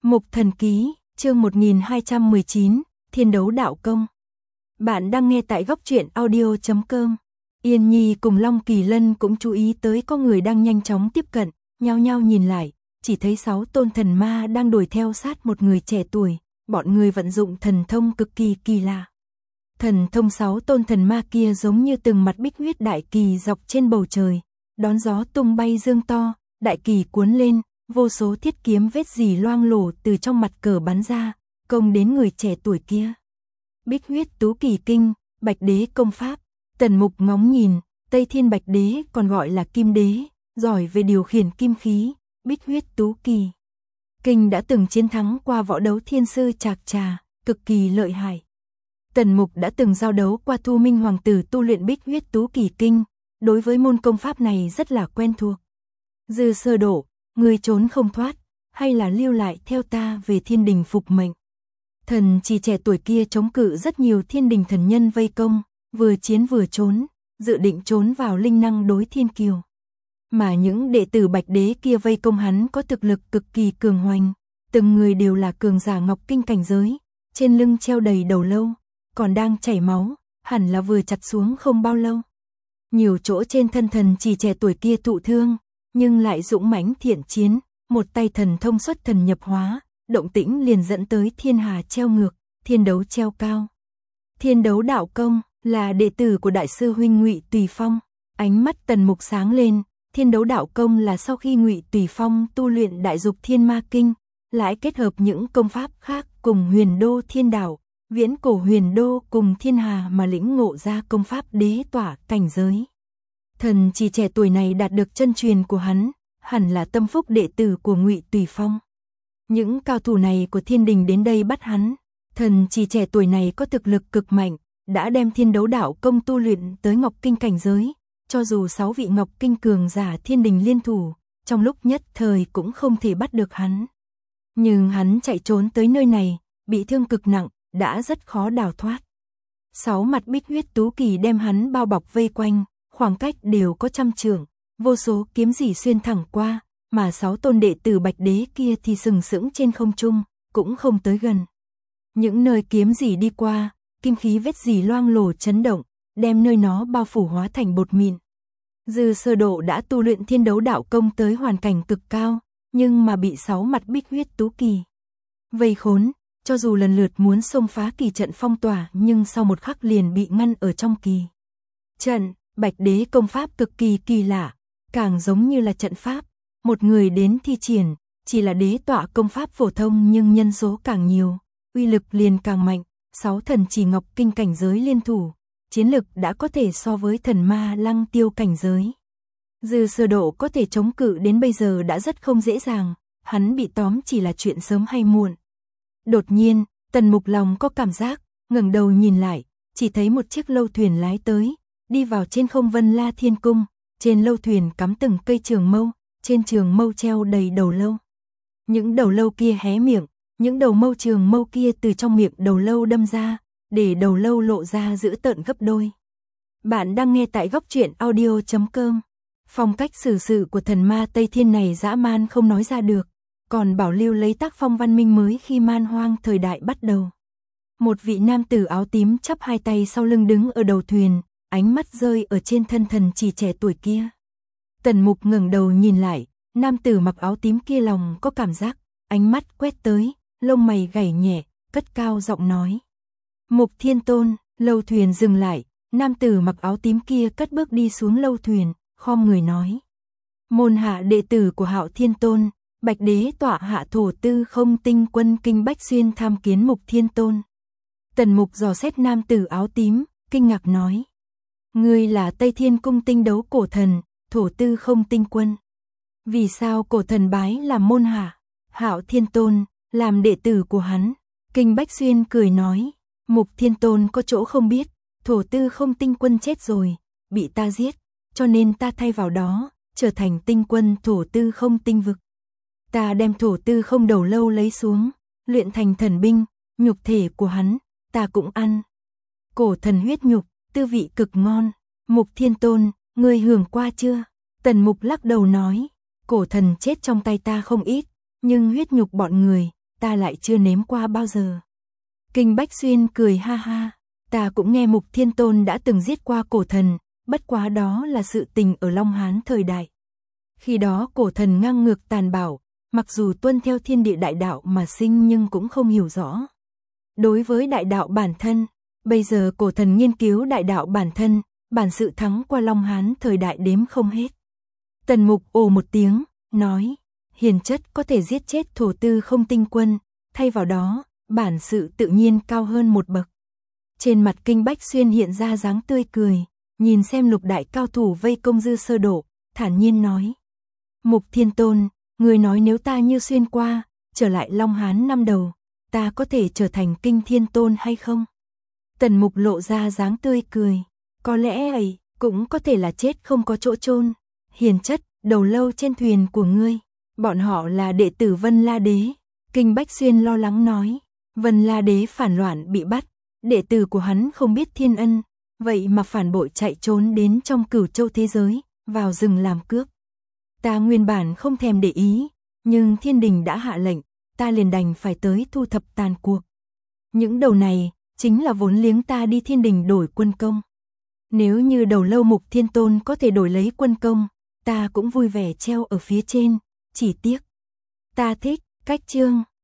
Mục Thần Ký, chương 1219, Thiên Đấu Đạo Công. Bạn đang nghe tại góc truyện audio.com. Yên Nhi cùng Long Kỳ Lân cũng chú ý tới có người đang nhanh chóng tiếp cận, nhao nhao nhìn lại, chỉ thấy 6 tôn thần ma đang đuổi theo sát một người trẻ tuổi, bọn người vận dụng thần thông cực kỳ kỳ lạ. Thần thông 6 tôn thần ma kia giống như từng mặt bích huyết đại kỳ dọc trên bầu trời, đón gió tung bay dương to, đại kỳ cuốn lên, vô số thiết kiếm vết dỉ loang lổ từ trong mặt cờ bắn ra, công đến người trẻ tuổi kia. Bích huyết tú kỳ kinh, Bạch Đế công pháp. Tần Mục ngóng nhìn, Tây Thiên Bạch Đế còn gọi là Kim Đế, giỏi về điều khiển kim khí, Bích huyết tú kỳ kinh đã từng chiến thắng qua võ đấu thiên sư Trạc Trà, cực kỳ lợi hại. Tần Mục đã từng giao đấu qua Thu Minh hoàng tử tu luyện Bích huyết tú kỳ kinh, đối với môn công pháp này rất là quen thuộc. Dư Sơ Độ, ngươi trốn không thoát, hay là lưu lại theo ta về thiên đình phục mệnh. Thần chỉ trẻ tuổi kia chống cự rất nhiều thiên đình thần nhân vây công, vừa chiến vừa trốn, dự định trốn vào linh năng đối thiên kiều. Mà những đệ tử Bạch Đế kia vây công hắn có thực lực cực kỳ cường hoành, từng người đều là cường giả ngọc kinh cảnh giới, trên lưng treo đầy đầu lâu, còn đang chảy máu, hẳn là vừa chặt xuống không bao lâu. Nhiều chỗ trên thân thần chỉ trẻ tuổi kia thụ thương, nhưng lại dũng mãnh thiện chiến, một tay thần thông xuất thần nhập hóa, động tĩnh liền dẫn tới thiên hà treo ngược, thiên đấu treo cao. Thiên đấu đạo công là đệ tử của đại sư huynh Ngụy Tùy Phong, ánh mắt Tần Mục sáng lên, thiên đấu đạo công là sau khi Ngụy Tùy Phong tu luyện đại dục thiên ma kinh, lại kết hợp những công pháp khác cùng huyền đô thiên đạo, viễn cổ huyền đô cùng thiên hà mà lĩnh ngộ ra công pháp đế tỏa cảnh giới. Thần chỉ trẻ tuổi này đạt được chân truyền của hắn, hẳn là tâm phúc đệ tử của Ngụy Tùy Phong. Những cao thủ này của thiên đình đến đây bắt hắn, thần chỉ trẻ tuổi này có thực lực cực mạnh, đã đem thiên đấu đạo công tu luyện tới ngọc kinh cảnh giới, cho dù 6 vị ngọc kinh cường giả thiên đình liên thủ, trong lúc nhất thời cũng không thể bắt được hắn. Nhưng hắn chạy trốn tới nơi này, bị thương cực nặng, đã rất khó đào thoát. 6 mặt bích huyết tú kỳ đem hắn bao bọc vây quanh, khoảng cách đều có 100 trượng, vô số kiếm rỉ xuyên thẳng qua, mà 6 tôn đệ tử Bạch Đế kia thì sừng sững trên không trung, cũng không tới gần. Những nơi kiếm rỉ đi qua, kim khí vết rỉ loang lổ chấn động, đem nơi nó bao phủ hóa thành bột mịn. Dư Sơ Độ đã tu luyện thiên đấu đạo công tới hoàn cảnh cực cao, nhưng mà bị 6 mặt bích huyết tú kỳ vây khốn, cho dù lần lượt muốn xông phá kỳ trận phong tỏa, nhưng sau một khắc liền bị ngăn ở trong kỳ trận. Bạch Đế công pháp cực kỳ kỳ lạ, càng giống như là trận pháp, một người đến thi triển, chỉ là đế tọa công pháp phổ thông nhưng nhân số càng nhiều, uy lực liền càng mạnh, 6 thần chỉ ngọc kinh cảnh giới liên thủ, chiến lực đã có thể so với thần ma lăng tiêu cảnh giới. Dư Sơ Độ có thể chống cự đến bây giờ đã rất không dễ dàng, hắn bị tóm chỉ là chuyện sớm hay muộn. Đột nhiên, Tần Mục lòng có cảm giác, ngẩng đầu nhìn lại, chỉ thấy một chiếc lâu thuyền lái tới, đi vào trên không Vân La Thiên Cung, trên lâu thuyền cắm từng cây trường mâu, trên trường mâu treo đầy đầu lâu. Những đầu lâu kia hé miệng, những đầu mâu trường mâu kia từ trong miệng đầu lâu đâm ra, để đầu lâu lộ ra dữ tợn gấp đôi. Bạn đang nghe tại góc truyện audio.com. Phong cách xử sự của thần ma Tây Thiên này dã man không nói ra được, còn bảo lưu lấy tác phong văn minh mới khi man hoang thời đại bắt đầu. Một vị nam tử áo tím chắp hai tay sau lưng đứng ở đầu thuyền, ánh mắt rơi ở trên thân thần chỉ trẻ tuổi kia. Tần Mục ngẩng đầu nhìn lại, nam tử mặc áo tím kia lòng có cảm giác, ánh mắt quét tới, lông mày gảy nhẹ, cất cao giọng nói. Mục Thiên Tôn. Lâu thuyền dừng lại, nam tử mặc áo tím kia cất bước đi xuống lâu thuyền, khom người nói. Môn hạ đệ tử của Hạo Thiên Tôn, Bạch Đế tọa hạ thổ tư không tinh quân kinh bách xuyên tham kiến Mục Thiên Tôn. Tần Mục dò xét nam tử áo tím, kinh ngạc nói. Ngươi là Tây Thiên Cung tinh đấu cổ thần, thổ tư không tinh quân. Vì sao cổ thần bái làm môn hạ, Hạo Thiên Tôn, làm đệ tử của hắn? Kinh Bách Xuyên cười nói, Mục Thiên Tôn có chỗ không biết, thổ tư không tinh quân chết rồi, bị ta giết, cho nên ta thay vào đó, trở thành tinh quân thổ tư không tinh vực. Ta đem thổ tư không đầu lâu lấy xuống, luyện thành thần binh, nhục thể của hắn, ta cũng ăn. Cổ thần huyết nhục, tư vị cực ngon. Mục Thiên Tôn, ngươi hưởng qua chưa? Tần Mục lắc đầu nói, cổ thần chết trong tay ta không ít, nhưng huyết nhục bọn người, ta lại chưa nếm qua bao giờ. Kinh Bách Xuyên cười ha ha, ta cũng nghe Mục Thiên Tôn đã từng giết qua cổ thần, bất quá đó là sự tình ở Long Hán thời đại. Khi đó cổ thần ngang ngược tàn bạo, mặc dù tuân theo thiên địa đại đạo mà sinh nhưng cũng không hiểu rõ. Đối với đại đạo bản thân, bây giờ cổ thần nghiên cứu đại đạo bản thân, bản sự thắng qua Long Hán thời đại đếm không hết. Tần Mục ồ một tiếng, nói, hiền chất có thể giết chết thổ tư không tinh quân, thay vào đó, bản sự tự nhiên cao hơn một bậc. Trên mặt Kinh Bách Xuyên hiện ra dáng tươi cười, nhìn xem lục đại cao thủ vây công Dư Sơ Độ, thản nhiên nói. Mục Thiên Tôn, người nói nếu ta như xuyên qua, trở lại Long Hán năm đầu, ta có thể trở thành Kinh Thiên Tôn hay không? Tần Mục lộ ra dáng tươi cười, có lẽ ấy, cũng có thể là chết không có chỗ chôn. Hiền chất, đầu lâu trên thuyền của ngươi, bọn họ là đệ tử Vân La Đế. Kinh Bách Xuyên lo lắng nói, Vân La Đế phản loạn bị bắt, đệ tử của hắn không biết thiên ân, vậy mà phản bội chạy trốn đến trong Cửu Châu thế giới, vào rừng làm cướp. Ta nguyên bản không thèm để ý, nhưng thiên đình đã hạ lệnh, ta liền đành phải tới thu thập tàn cuộc. Những đầu này, chính là vốn liếng ta đi thiên đình đổi quân công. Nếu như đầu lâu Mục Thiên Tôn có thể đổi lấy quân công, ta cũng vui vẻ treo ở phía trên, chỉ tiếc. Ta thích, cách chương.